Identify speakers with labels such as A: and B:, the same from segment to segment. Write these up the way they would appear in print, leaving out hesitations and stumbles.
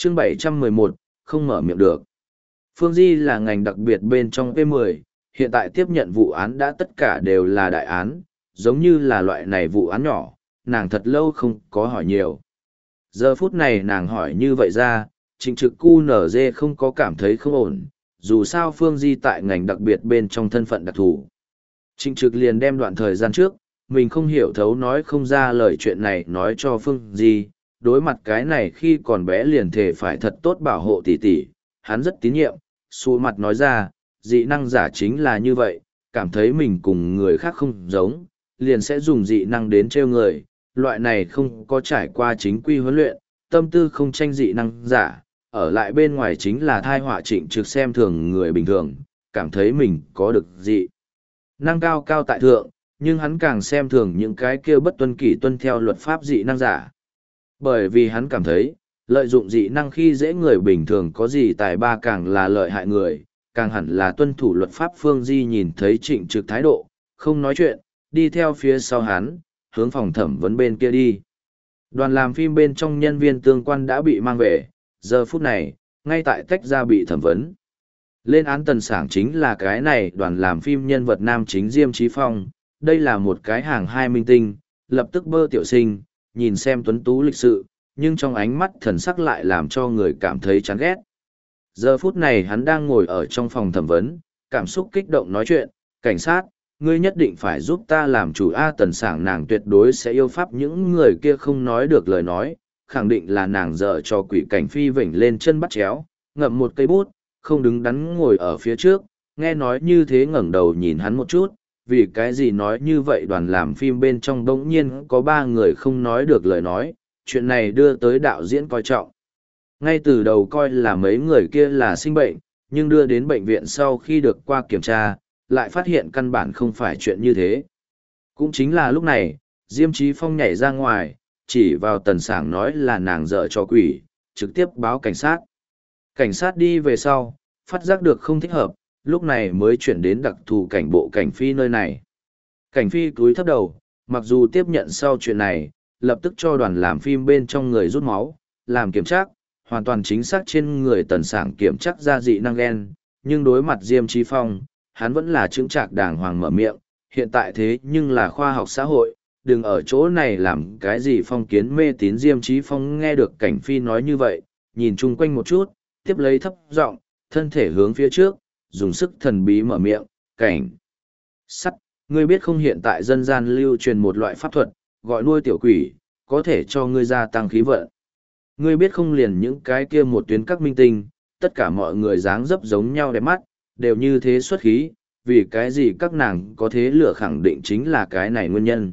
A: Chương 711, không mở miệng được. Phương Di là ngành đặc biệt bên trong P10, hiện tại tiếp nhận vụ án đã tất cả đều là đại án, giống như là loại này vụ án nhỏ, nàng thật lâu không có hỏi nhiều. Giờ phút này nàng hỏi như vậy ra, Trịnh Trực QNZ không có cảm thấy không ổn, dù sao Phương Di tại ngành đặc biệt bên trong thân phận đặc thù. Trịnh Trực liền đem đoạn thời gian trước, mình không hiểu thấu nói không ra lời chuyện này nói cho Phương Di, đối mặt cái này khi còn bé liền thể phải thật tốt bảo hộ tỷ tỷ, hắn rất tín nhiệm, xù mặt nói ra, dị năng giả chính là như vậy, cảm thấy mình cùng người khác không giống, liền sẽ dùng dị năng đến trêu người, loại này không có trải qua chính quy huấn luyện, tâm tư không tranh dị năng giả, ở lại bên ngoài chính là thai họa. Trịnh Trực xem thường người bình thường, cảm thấy mình có được dị năng cao cao tại thượng, nhưng hắn càng xem thường những cái kia bất tuân kỷ tuân theo luật pháp dị năng giả. Bởi vì hắn cảm thấy, lợi dụng dị năng khi dễ người bình thường có gì tài ba càng là lợi hại người, càng hẳn là tuân thủ luật pháp. Phương Di nhìn thấy Trịnh Trực thái độ, không nói chuyện, đi theo phía sau hắn, hướng phòng thẩm vấn bên kia đi. Đoàn làm phim bên trong nhân viên tương quan đã bị mang về, giờ phút này, ngay tại tách ra bị thẩm vấn. Lên án Tần Sảng chính là cái này đoàn làm phim nhân vật nam chính Diêm Chí Phong, đây là một cái hàng hai minh tinh, lập tức bơ tiểu sinh, nhìn xem tuấn tú lịch sự, nhưng trong ánh mắt thần sắc lại làm cho người cảm thấy chán ghét. Giờ phút này hắn đang ngồi ở trong phòng thẩm vấn, cảm xúc kích động nói chuyện, cảnh sát, ngươi nhất định phải giúp ta làm chủ. Tần Sảng nàng tuyệt đối sẽ yêu pháp những người kia không nói được lời nói, khẳng định là nàng dở cho quỷ. Cảnh Phi vểnh lên chân bắt chéo, ngậm một cây bút, không đứng đắn ngồi ở phía trước, nghe nói như thế ngẩng đầu nhìn hắn một chút, vì cái gì nói như vậy. Đoàn làm phim bên trong đống nhiên có 3 người không nói được lời nói, chuyện này đưa tới đạo diễn coi trọng. Ngay từ đầu coi là mấy người kia là sinh bệnh, nhưng đưa đến bệnh viện sau khi được qua kiểm tra, lại phát hiện căn bản không phải chuyện như thế. Cũng chính là lúc này, Diêm Chí Phong nhảy ra ngoài, chỉ vào Tần Sảng nói là nàng dở cho quỷ, trực tiếp báo cảnh sát. Cảnh sát đi về sau, phát giác được không thích hợp, lúc này mới chuyển đến đặc thù cảnh bộ Cảnh Phi nơi này. Cảnh Phi cúi thấp đầu, mặc dù tiếp nhận sau chuyện này, lập tức cho đoàn làm phim bên trong người rút máu, làm kiểm tra, hoàn toàn chính xác trên người Tần Sảng kiểm tra ra dị năng gen, nhưng đối mặt Diêm Chí Phong, hắn vẫn là chững chạc đàng hoàng mở miệng, hiện tại thế nhưng là khoa học xã hội, đừng ở chỗ này làm cái gì phong kiến mê tín. Diêm Chí Phong nghe được Cảnh Phi nói như vậy, nhìn chung quanh một chút, tiếp lấy thấp giọng, thân thể hướng phía trước, dùng sức thần bí mở miệng, cảnh sắt, ngươi biết không, hiện tại dân gian lưu truyền một loại pháp thuật, gọi nuôi tiểu quỷ, có thể cho ngươi gia tăng khí vận. Ngươi biết không, liền những cái kia một tuyến các minh tinh, tất cả mọi người dáng dấp giống nhau đẹp mắt, đều như thế xuất khí, vì cái gì các nàng có thế lửa, khẳng định chính là cái này nguyên nhân.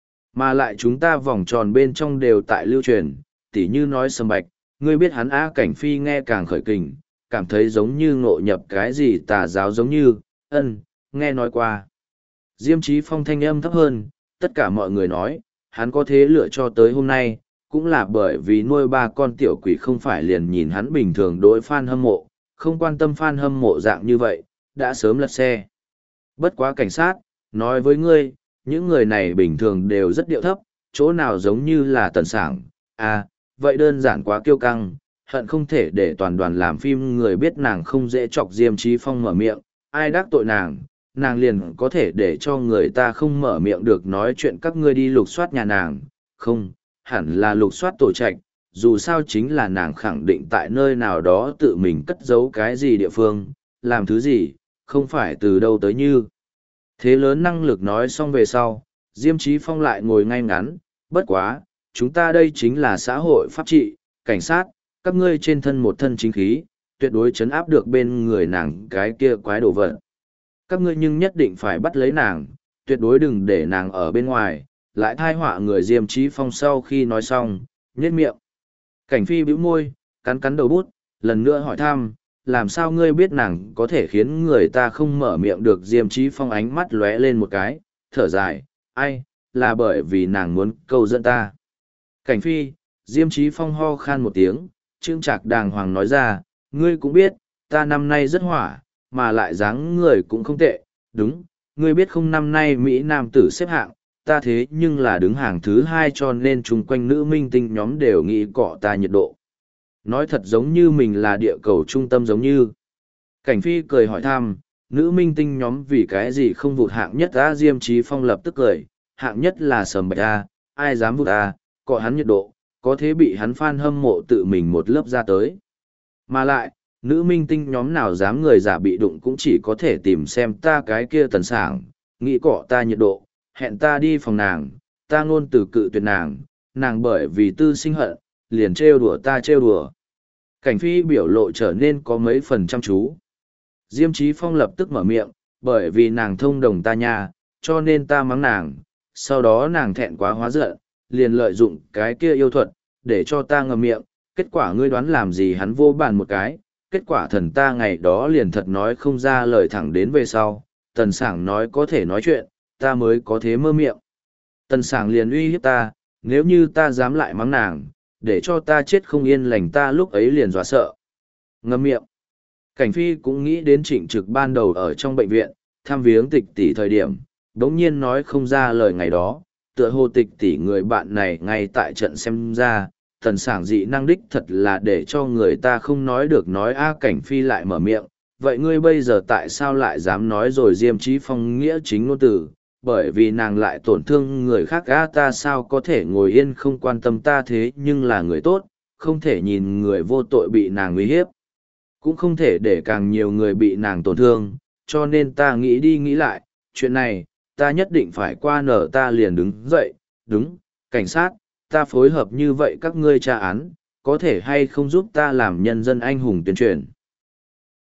A: Mà lại chúng ta vòng tròn bên trong đều tại lưu truyền, tỉ như nói Sâm Bạch, ngươi biết hắn á. Cảnh Phi nghe càng khởi kình, cảm thấy giống như ngộ nhập cái gì tà giáo giống như, nghe nói qua. Diêm Chí Phong thanh âm thấp hơn, tất cả mọi người nói, hắn có thế lựa cho tới hôm nay, cũng là bởi vì nuôi 3 con tiểu quỷ, không phải liền nhìn hắn bình thường đối fan hâm mộ, không quan tâm fan hâm mộ dạng như vậy, đã sớm lật xe. Bất quá cảnh sát, nói với ngươi, những người này bình thường đều rất điệu thấp, chỗ nào giống như là Tần Sảng, vậy đơn giản quá kiêu căng, hận không thể để toàn đoàn làm phim người biết nàng không dễ chọc. Diêm Chí Phong mở miệng, ai đắc tội nàng, nàng liền có thể để cho người ta không mở miệng được nói chuyện. Các ngươi đi lục soát nhà nàng, không, hẳn là lục soát tổ trạch, dù sao chính là nàng khẳng định tại nơi nào đó tự mình cất giấu cái gì địa phương, làm thứ gì, không phải từ đâu tới như thế lớn năng lực. Nói xong về sau, Diêm Chí Phong lại ngồi ngay ngắn, bất quá, chúng ta đây chính là xã hội pháp trị, cảnh sát, các ngươi trên thân một thân chính khí, tuyệt đối chấn áp được bên người nàng cái kia quái đồ vật. Các ngươi nhưng nhất định phải bắt lấy nàng, tuyệt đối đừng để nàng ở bên ngoài, lại thai họa người. Diêm Chí Phong sau khi nói xong, nhếch miệng. Cảnh Phi bĩu môi, cắn cắn đầu bút, lần nữa hỏi thăm, làm sao ngươi biết nàng có thể khiến người ta không mở miệng được. Diêm Chí Phong ánh mắt lóe lên một cái, thở dài, ai, là bởi vì nàng muốn câu dẫn ta. Cảnh Phi, Diêm Chí Phong ho khan một tiếng, trương trạc đàng hoàng nói ra, ngươi cũng biết, ta năm nay rất hỏa, mà lại dáng người cũng không tệ, đúng, ngươi biết không, năm nay Mỹ Nam tử xếp hạng, ta thế nhưng là đứng hàng thứ 2, cho nên chung quanh nữ minh tinh nhóm đều nghĩ cọ ta nhiệt độ. Nói thật giống như mình là địa cầu trung tâm giống như. Cảnh Phi cười hỏi thăm, nữ minh tinh nhóm vì cái gì không vụt hạng nhất a? Diêm Chí Phong lập tức cười, hạng nhất là Sầm Bạch a, ai dám vụt a, cọ hắn nhiệt độ, có thế bị hắn fan hâm mộ tự mình một lớp ra tới. Mà lại, nữ minh tinh nhóm nào dám người giả bị đụng cũng chỉ có thể tìm xem ta cái kia Tần Sảng, nghĩ cọ ta nhiệt độ, hẹn ta đi phòng nàng, ta ngôn từ cự tuyệt nàng, nàng bởi vì tư sinh hận, liền trêu đùa ta trêu đùa. Cảnh Phi biểu lộ trở nên có mấy phần chăm chú. Diêm Chí Phong lập tức mở miệng, bởi vì nàng thông đồng ta nha, cho nên ta mắng nàng, sau đó nàng thẹn quá hóa giận, liền lợi dụng cái kia yêu thuật, để cho ta ngậm miệng, kết quả ngươi đoán làm gì hắn vô bàn một cái, kết quả thần ta ngày đó liền thật nói không ra lời thẳng đến về sau, Tần Sảng nói có thể nói chuyện, ta mới có thế mơ miệng. Tần Sảng liền uy hiếp ta, nếu như ta dám lại mắng nàng, để cho ta chết không yên lành ta lúc ấy liền dọa sợ. Ngậm miệng. Cảnh Phi cũng nghĩ đến Trịnh Trực ban đầu ở trong bệnh viện, thăm viếng Tịch tỷ thời điểm, đống nhiên nói không ra lời ngày đó, tựa hồ Tịch tỷ người bạn này ngay tại trận xem ra, Tần Sảng dị năng đích thật là để cho người ta không nói được nói a. Cảnh Phi lại mở miệng, vậy ngươi bây giờ tại sao lại dám nói rồi? Diêm Chí Phong nghĩa chính ngôn từ, bởi vì nàng lại tổn thương người khác a, ta sao có thể ngồi yên không quan tâm, ta thế nhưng là người tốt, không thể nhìn người vô tội bị nàng uy hiếp, cũng không thể để càng nhiều người bị nàng tổn thương, cho nên ta nghĩ đi nghĩ lại, chuyện này, ta nhất định phải qua nở. Ta liền đứng dậy, đúng, cảnh sát, ta phối hợp như vậy các ngươi tra án, có thể hay không giúp ta làm nhân dân anh hùng tuyên truyền.